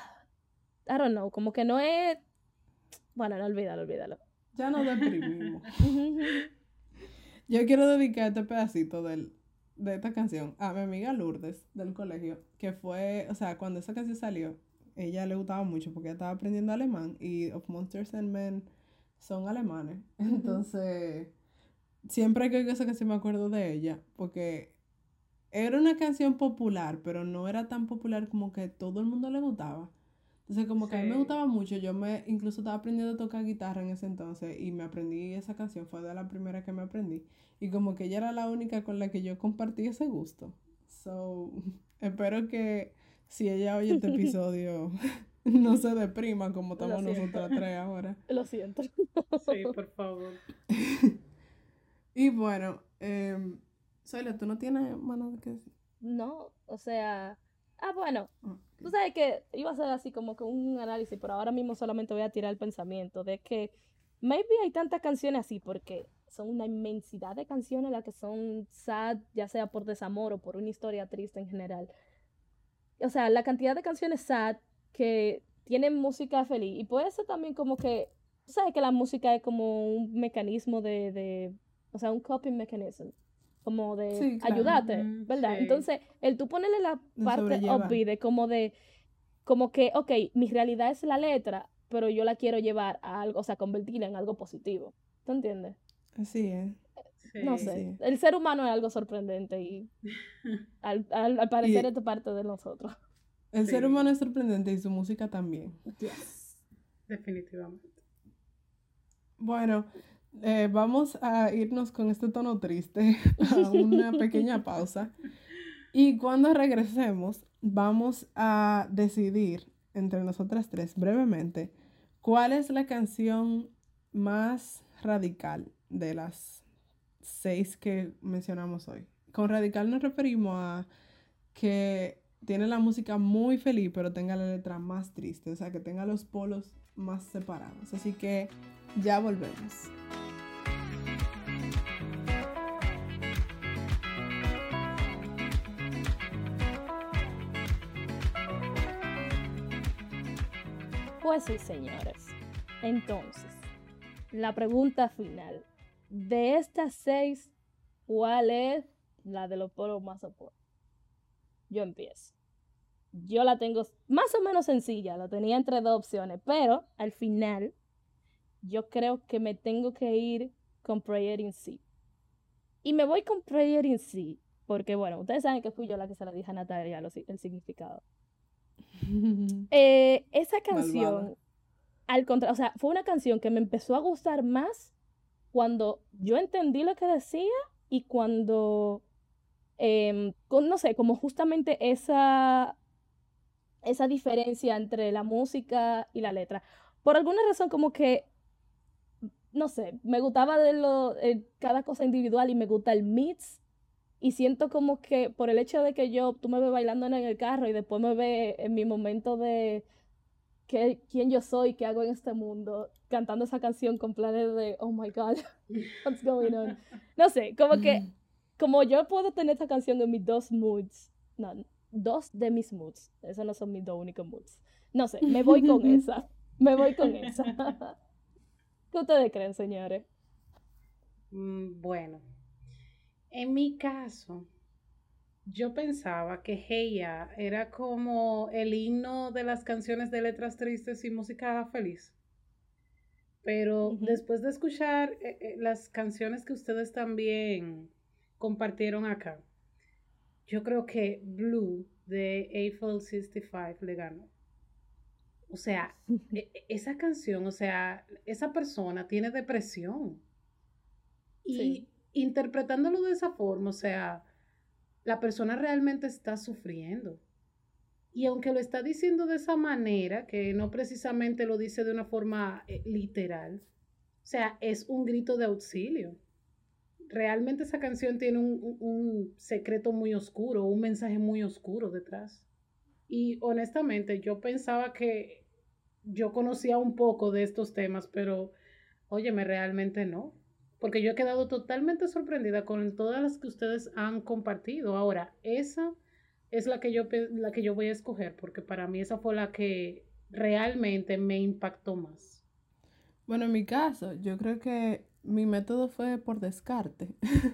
I don't know, como que no es, bueno, no, olvídalo, olvídalo. ya nos deprimimos. Ujú, ujú. Yo quiero dedicar este pedacito del, de esta canción a mi amiga Lourdes del colegio, que fue, o sea, cuando esa canción salió, ella le gustaba mucho porque ella estaba aprendiendo alemán y Of Monsters and Men son alemanes. Ujú. Entonces, siempre que oigo esa canción me acuerdo de ella, porque era una canción popular, pero no era tan popular como que todo el mundo le gustaba. Entonces, como que a mí me Sí. gustaba mucho, yo me incluso estaba aprendiendo a tocar guitarra en ese entonces y me aprendí esa canción, fue de la primera que me aprendí. Y como que ella era la única con la que yo compartí ese gusto. So, espero que si ella oye este episodio no se deprima como Lo estamos siento, nosotras tres ahora. lo siento. Sí, por favor. Y bueno, eh, Zoila, ¿tú no tienes más nada que decir? No, o sea, ah, bueno, Ah, tú ok. sabes que iba a ser así como que un análisis, pero ahora mismo solamente voy a tirar el pensamiento de que maybe hay tantas canciones así porque son una inmensidad de canciones las que son sad, ya sea por desamor o por una historia triste en general. O sea, la cantidad de canciones sad que tienen música feliz y puede ser también como que, tú sabes que la música es como un mecanismo de, de o sea, un coping mechanism, como de Sí, claro, ayudarte, Ujú, ¿verdad? sí. Entonces, el tú ponerle la de parte sobrellevar. upbeat de como de, como que, ok, mi realidad es la letra, pero yo la quiero llevar a algo, o sea, convertirla en algo positivo. ¿Tú entiendes? Así es, No Sí. sé, así es. el ser humano es algo sorprendente y al, al, al parecer Y esto es parte de nosotros. el ser Sí. humano es sorprendente y su música también. Yes. Definitivamente. Bueno, eh, vamos a irnos con este tono triste a una pequeña pausa. Y cuando regresemos, vamos a decidir entre nosotras tres brevemente ¿Cuál es la canción más radical de las seis que mencionamos hoy? Con radical nos referimos a que tiene la música muy feliz, pero tenga la letra más triste, o sea, que tenga los polos más separados. Así que ya volvemos. Pues sí, señores. Entonces, la pregunta final. De estas seis, ¿cuál es la de los polos más opuestos? Yo empiezo. Yo la tengo más o menos sencilla, la tenía entre dos opciones, pero al final yo creo que me tengo que ir con Prayer in Sea. Y me voy con Prayer in Sea, porque bueno, ustedes saben que fui yo la que se la dije a Natalia lo si- el significado. Eh, esa canción, Malvada. al contrario, o sea, fue una canción que me empezó a gustar más cuando yo entendí lo que decía y cuando, em, con- no sé, como justamente esa, esa diferencia entre la música y la letra. Por alguna razón como que, no sé, me gustaba de lo, eh, cada cosa individual y me gusta el mix. Y siento como que por el hecho de que yo, tú me ves bailando en el carro y después me ves en mi momento de qué, quién yo soy, qué hago en este mundo, cantando esa canción con planes de, oh my God, what's going on. No sé, como que, como yo puedo tener esta canción en mis dos moods, no, dos de mis moods, esos no son mis dos únicos moods. No sé, me voy con esa, me voy con esa. ¿Qué ustedes creen, señores? Mm, Bueno, en mi caso, yo pensaba que Hey Ya era como el himno de las canciones de letras tristes y música feliz. Pero Ujú. después de escuchar eh, eh, las canciones que ustedes también compartieron acá, yo creo que Blue de Eiffel sesenta y cinco le ganó. O sea, e- e- esa canción, o sea, esa persona tiene depresión. Sí. Y interpretándolo de esa forma, o sea, la persona realmente está sufriendo. Y aunque lo está diciendo de esa manera, que no precisamente lo dice de una forma eh, literal, o sea, es un grito de auxilio. Realmente esa canción tiene un, un- un secreto muy oscuro, un mensaje muy oscuro detrás. Y honestamente, yo pensaba que yo conocía un poco de estos temas, pero óyeme, realmente no. Porque yo he quedado totalmente sorprendida con todas las que ustedes han compartido. Ahora, esa es la que yo, pe- la que yo voy a escoger, porque para mí esa fue la que realmente me impactó más. Bueno, en mi caso, yo creo que mi método fue por descarte.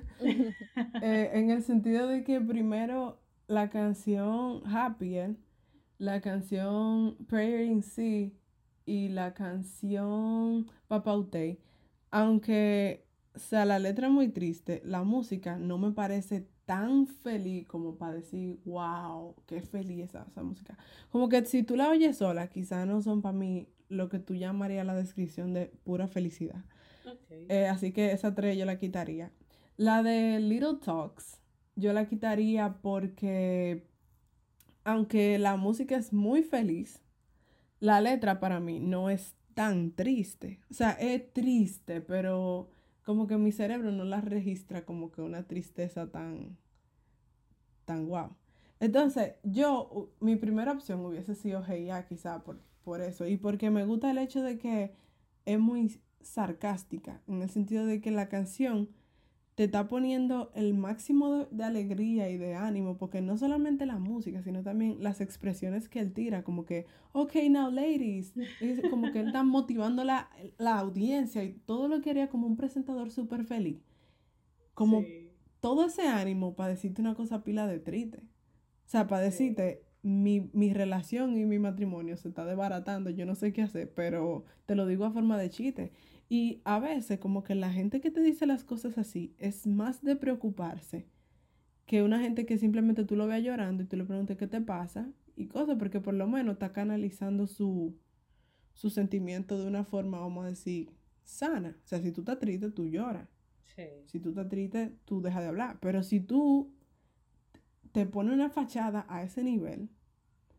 Eh, en el sentido de que primero la canción Happier, la canción Prayer in Sea y la canción Papautei, aunque sea la letra muy triste, la música no me parece tan feliz como para decir, wow, qué feliz esa, esa música. Como que si tú la oyes sola, quizás no son para mí lo que tú llamarías la descripción de pura felicidad. Okay. Eh, así que esa tres yo la quitaría. La de Little Talks, yo la quitaría porque, aunque la música es muy feliz, la letra para mí no es tan triste. O sea, es triste, pero como que mi cerebro no la registra como que una tristeza tan, tan guau. Entonces, yo, u- mi primera opción hubiese sido Hey Ya, quizá por, por eso. Y porque me gusta el hecho de que es muy sarcástica, en el sentido de que la canción te está poniendo el máximo de, de alegría y de ánimo, porque no solamente la música, sino también las expresiones que él tira, como que, ok, now ladies, es como que él está motivando la, la audiencia y todo lo que haría como un presentador súper feliz, como Sí, todo ese ánimo para decirte una cosa pila de triste. O sea, para sí. decirte, mi, mi relación y mi matrimonio se está desbaratando, yo no sé qué hacer, pero te lo digo a forma de chiste. Y a veces como que la gente que te dice las cosas así es más de preocuparse que una gente que simplemente tú lo veas llorando y tú le preguntes qué te pasa y cosas, porque por lo menos está canalizando su, su sentimiento de una forma, vamos a decir, sana. O sea, si tú estás triste, tú lloras. Sí. Si tú estás triste, tú dejas de hablar. Pero si tú te pones una fachada a ese nivel,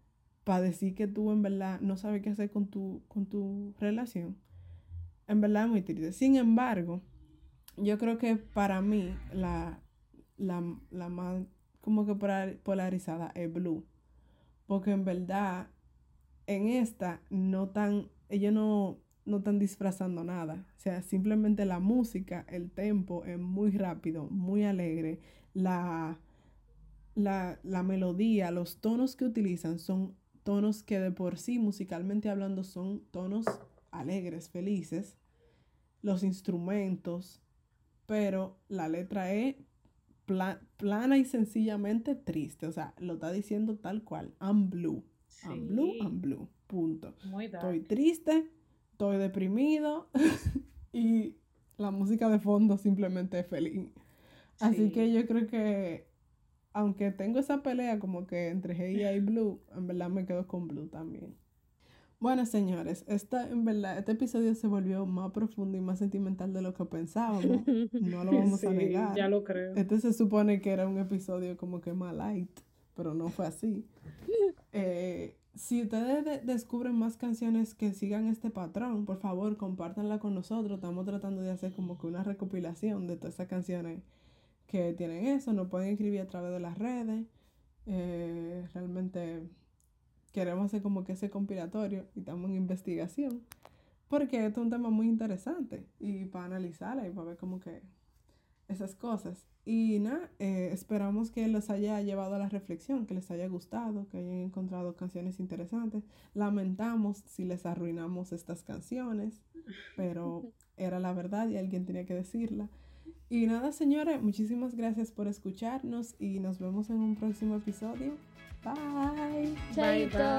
para decir que tú en verdad no sabes qué hacer con tu, con tu relación, en verdad es muy triste. Sin embargo, yo creo que para mí la, la, la más como que polar- polarizada es Blue. Porque en verdad, en esta no están, ellos no, no están disfrazando nada. O sea, simplemente la música, el tempo es muy rápido, muy alegre. La, la, la melodía, los tonos que utilizan son tonos que de por sí, musicalmente hablando, son tonos alegres, felices. Los instrumentos, pero la letra es pla- plana y sencillamente triste. O sea, lo está diciendo tal cual. I'm blue. I'm blue, Sí. I'm blue. Punto. Muy dark. Estoy triste, estoy deprimido y la música de fondo simplemente es feliz. Así Sí. que yo creo que, aunque tengo esa pelea como que entre Heya y Blue, en verdad me quedo con Blue también. Bueno, señores, esta, en verdad, este episodio se volvió más profundo y más sentimental de lo que pensábamos. No lo vamos a Sí, negar. ya lo creo. Este se supone que era un episodio como que más light, pero no fue así. Eh, si ustedes de- descubren más canciones que sigan este patrón, por favor, compártanla con nosotros. Estamos tratando de hacer como que una recopilación de todas esas canciones que tienen eso. Nos pueden escribir a través de las redes. Eh, realmente queremos hacer como que ese compilatorio y estamos en investigación. Porque esto es un tema muy interesante y para analizarla y para ver como que esas cosas. Y nada, eh, esperamos que los haya llevado a la reflexión, que les haya gustado, que hayan encontrado canciones interesantes. Lamentamos si les arruinamos estas canciones, pero era la verdad y alguien tenía que decirla. Y nada, señores, muchísimas gracias por escucharnos y nos vemos en un próximo episodio. Bye. Bye, Chaito.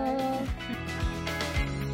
bye.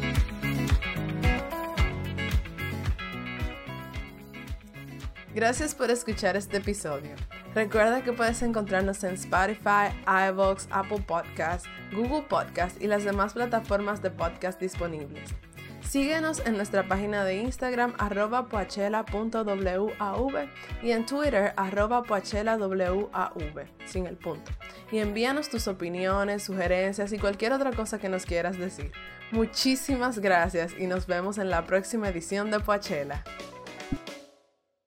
Gracias por escuchar este episodio. Recuerda que puedes encontrarnos en Spotify, iVoox, Apple Podcasts, Google Podcasts y las demás plataformas de podcast disponibles. Síguenos en nuestra página de Instagram arroba poachela punto wav y en Twitter arroba poachela wav, sin el punto. Y envíanos tus opiniones, sugerencias y cualquier otra cosa que nos quieras decir. Muchísimas gracias y nos vemos en la próxima edición de Poachela.